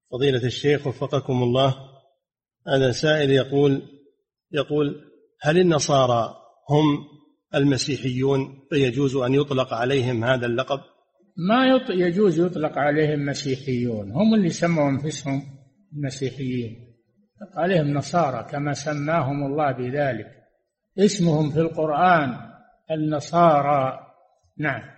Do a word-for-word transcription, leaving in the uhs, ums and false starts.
فضيلة الشيخ وفقكم الله، هذا سائل يقول يقول هل النصارى هم المسيحيون فيجوز أن يطلق عليهم هذا اللقب؟ ما يجوز يطلق عليهم مسيحيون، هم اللي سموا أنفسهم مسيحيين، عليهم نصارى كما سماهم الله بذلك، اسمهم في القرآن النصارى. نعم.